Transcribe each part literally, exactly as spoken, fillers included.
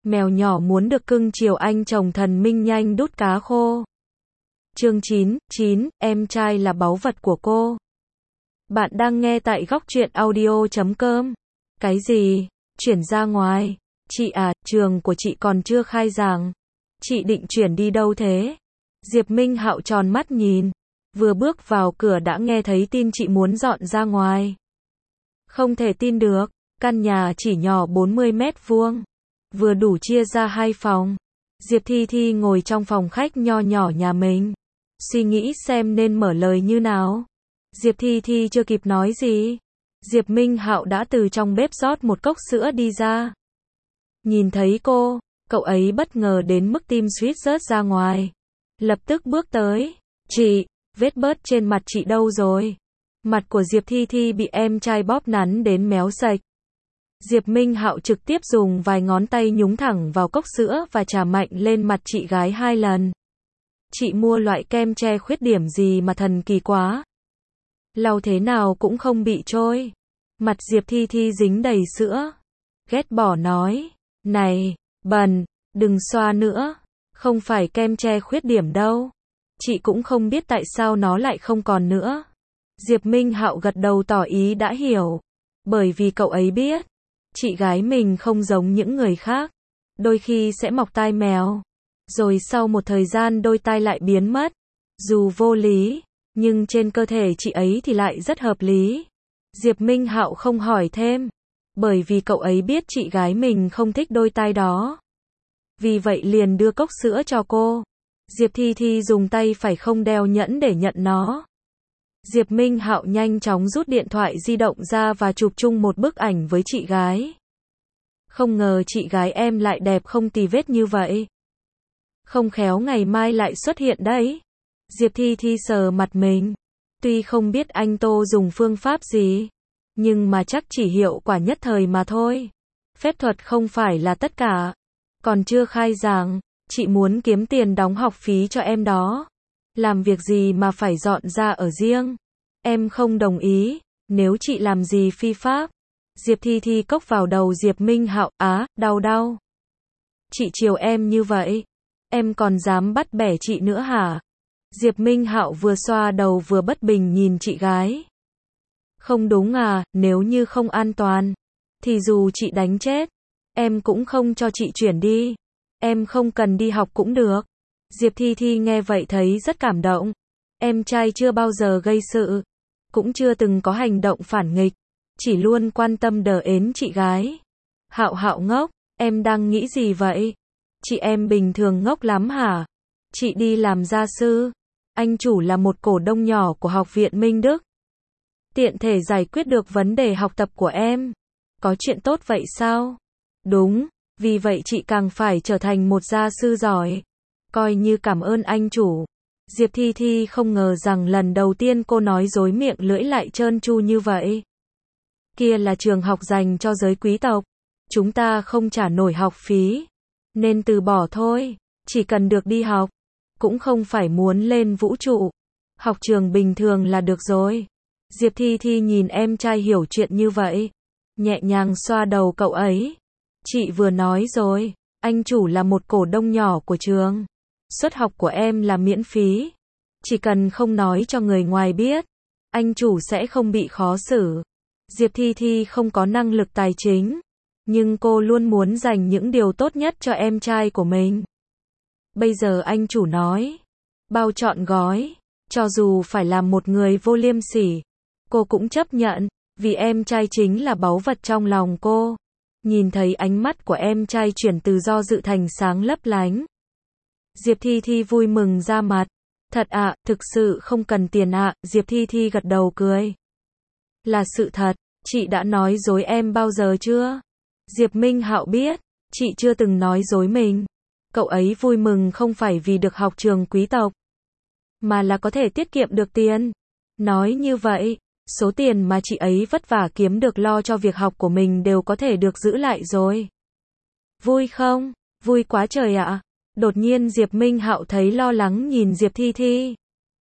Mèo nhỏ muốn được cưng chiều anh chồng thần minh nhanh đút cá khô. Chương chín, chín, em trai là báu vật của cô. Bạn đang nghe tại góc truyện audio chấm com. Cái gì? Chuyển ra ngoài? Chị à, trường của chị còn chưa khai giảng. Chị định chuyển đi đâu thế? Diệp Minh Hạo tròn mắt nhìn. Vừa bước vào cửa đã nghe thấy tin chị muốn dọn ra ngoài. Không thể tin được, căn nhà chỉ nhỏ bốn mươi mét vuông. Vừa đủ chia ra hai phòng. Diệp Thi Thi ngồi trong phòng khách nho nhỏ nhà mình. Suy nghĩ xem nên mở lời như nào. Diệp Thi Thi chưa kịp nói gì. Diệp Minh Hạo đã từ trong bếp rót một cốc sữa đi ra. Nhìn thấy cô, cậu ấy bất ngờ đến mức tim suýt rớt ra ngoài. Lập tức bước tới. Chị, vết bớt trên mặt chị đâu rồi? Mặt của Diệp Thi Thi bị em trai bóp nắn đến méo sạch. Diệp Minh Hạo trực tiếp dùng vài ngón tay nhúng thẳng vào cốc sữa và chà mạnh lên mặt chị gái hai lần. Chị mua loại kem che khuyết điểm gì mà thần kỳ quá. Lau thế nào cũng không bị trôi. Mặt Diệp Thi Thi dính đầy sữa. Ghét bỏ nói. Này, bẩn, đừng xoa nữa. Không phải kem che khuyết điểm đâu. Chị cũng không biết tại sao nó lại không còn nữa. Diệp Minh Hạo gật đầu tỏ ý đã hiểu. Bởi vì cậu ấy biết. Chị gái mình không giống những người khác. Đôi khi sẽ mọc tai mèo. Rồi sau một thời gian đôi tai lại biến mất. Dù vô lý, nhưng trên cơ thể chị ấy thì lại rất hợp lý. Diệp Minh Hạo không hỏi thêm. Bởi vì cậu ấy biết chị gái mình không thích đôi tai đó. Vì vậy liền đưa cốc sữa cho cô. Diệp Thi Thi dùng tay phải không đeo nhẫn để nhận nó. Diệp Minh Hạo nhanh chóng rút điện thoại di động ra và chụp chung một bức ảnh với chị gái. Không ngờ chị gái em lại đẹp không tì vết như vậy. Không khéo ngày mai lại xuất hiện đấy. Diệp Thi Thi sờ mặt mình. Tuy không biết anh Tô dùng phương pháp gì, nhưng mà chắc chỉ hiệu quả nhất thời mà thôi. Phép thuật không phải là tất cả. Còn chưa khai giảng, chị muốn kiếm tiền đóng học phí cho em đó. Làm việc gì mà phải dọn ra ở riêng. Em không đồng ý, nếu chị làm gì phi pháp. Diệp Thi Thi cốc vào đầu Diệp Minh Hạo, á, đau đau. Chị chiều em như vậy, em còn dám bắt bẻ chị nữa hả? Diệp Minh Hạo vừa xoa đầu vừa bất bình nhìn chị gái. Không đúng à, nếu như không an toàn, thì dù chị đánh chết, em cũng không cho chị chuyển đi. Em không cần đi học cũng được. Diệp Thi Thi nghe vậy thấy rất cảm động. Em trai chưa bao giờ gây sự, cũng chưa từng có hành động phản nghịch, chỉ luôn quan tâm đờ ến chị gái. Hạo Hạo ngốc, em đang nghĩ gì vậy? Chị em bình thường ngốc lắm hả? Chị đi làm gia sư. Anh chủ là một cổ đông nhỏ của Học viện Minh Đức. Tiện thể giải quyết được vấn đề học tập của em. Có chuyện tốt vậy sao? Đúng, vì vậy chị càng phải trở thành một gia sư giỏi. Coi như cảm ơn anh chủ. Diệp Thi Thi không ngờ rằng lần đầu tiên cô nói dối miệng lưỡi lại trơn tru như vậy. Kia là trường học dành cho giới quý tộc. Chúng ta không trả nổi học phí. Nên từ bỏ thôi. Chỉ cần được đi học. Cũng không phải muốn lên vũ trụ. Học trường bình thường là được rồi. Diệp Thi Thi nhìn em trai hiểu chuyện như vậy. Nhẹ nhàng xoa đầu cậu ấy. Chị vừa nói rồi. Anh chủ là một cổ đông nhỏ của trường. Suất học của em là miễn phí. Chỉ cần không nói cho người ngoài biết, anh chủ sẽ không bị khó xử. Diệp Thi Thi không có năng lực tài chính, nhưng cô luôn muốn dành những điều tốt nhất cho em trai của mình. Bây giờ anh chủ nói, bao trọn gói, cho dù phải làm một người vô liêm sỉ, cô cũng chấp nhận, vì em trai chính là báu vật trong lòng cô. Nhìn thấy ánh mắt của em trai chuyển từ do dự thành sáng lấp lánh. Diệp Thi Thi vui mừng ra mặt. Thật ạ, à, thực sự không cần tiền ạ. À. Diệp Thi Thi gật đầu cười. Là sự thật, chị đã nói dối em bao giờ chưa? Diệp Minh Hạo biết, chị chưa từng nói dối mình. Cậu ấy vui mừng không phải vì được học trường quý tộc, mà là có thể tiết kiệm được tiền. Nói như vậy, số tiền mà chị ấy vất vả kiếm được lo cho việc học của mình đều có thể được giữ lại rồi. Vui không? Vui quá trời ạ. À. Đột nhiên Diệp Minh Hạo thấy lo lắng nhìn Diệp Thi Thi.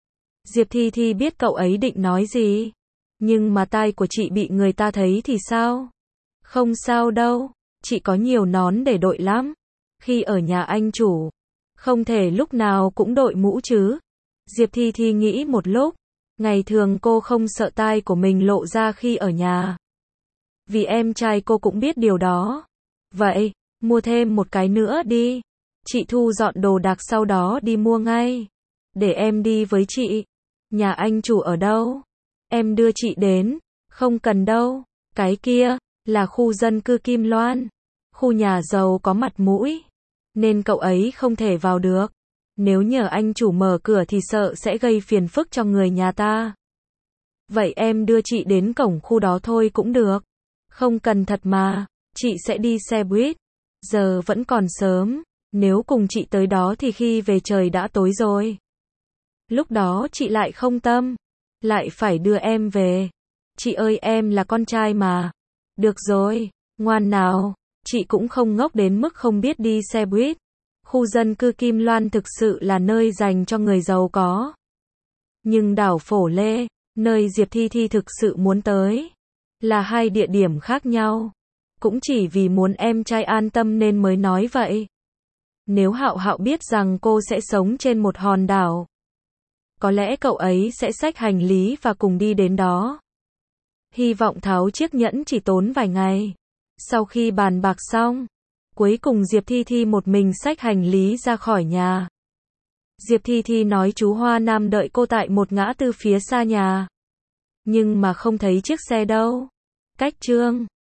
Diệp Thi Thi biết cậu ấy định nói gì. Nhưng mà tai của chị bị người ta thấy thì sao? Không sao đâu, chị có nhiều nón để đội lắm. Khi ở nhà anh chủ, không thể lúc nào cũng đội mũ chứ. Diệp Thi Thi nghĩ một lúc, ngày thường cô không sợ tai của mình lộ ra khi ở nhà. Vì em trai cô cũng biết điều đó. Vậy, mua thêm một cái nữa đi. Chị Thu dọn đồ đạc sau đó đi mua ngay. Để em đi với chị. Nhà anh chủ ở đâu? Em đưa chị đến. Không cần đâu. Cái kia, là khu dân cư Kim Loan. Khu nhà giàu có mặt mũi. Nên cậu ấy không thể vào được. Nếu nhờ anh chủ mở cửa thì sợ sẽ gây phiền phức cho người nhà ta. Vậy em đưa chị đến cổng khu đó thôi cũng được. Không cần thật mà, chị sẽ đi xe buýt. Giờ vẫn còn sớm, nếu cùng chị tới đó thì khi về trời đã tối rồi. Lúc đó chị lại không tâm, lại phải đưa em về. Chị ơi em là con trai mà. Được rồi, ngoan nào, chị cũng không ngốc đến mức không biết đi xe buýt. Khu dân cư Kim Loan thực sự là nơi dành cho người giàu có. Nhưng đảo Phổ Lê, nơi Diệp Thi Thi thực sự muốn tới, là hai địa điểm khác nhau. Cũng chỉ vì muốn em trai an tâm nên mới nói vậy. Nếu Hạo Hạo biết rằng cô sẽ sống trên một hòn đảo, có lẽ cậu ấy sẽ xách hành lý và cùng đi đến đó. Hy vọng tháo chiếc nhẫn chỉ tốn vài ngày. Sau khi bàn bạc xong, cuối cùng Diệp Thi Thi một mình xách hành lý ra khỏi nhà. Diệp Thi Thi nói chú Hoa Nam đợi cô tại một ngã tư phía xa nhà. Nhưng mà không thấy chiếc xe đâu. Cách chương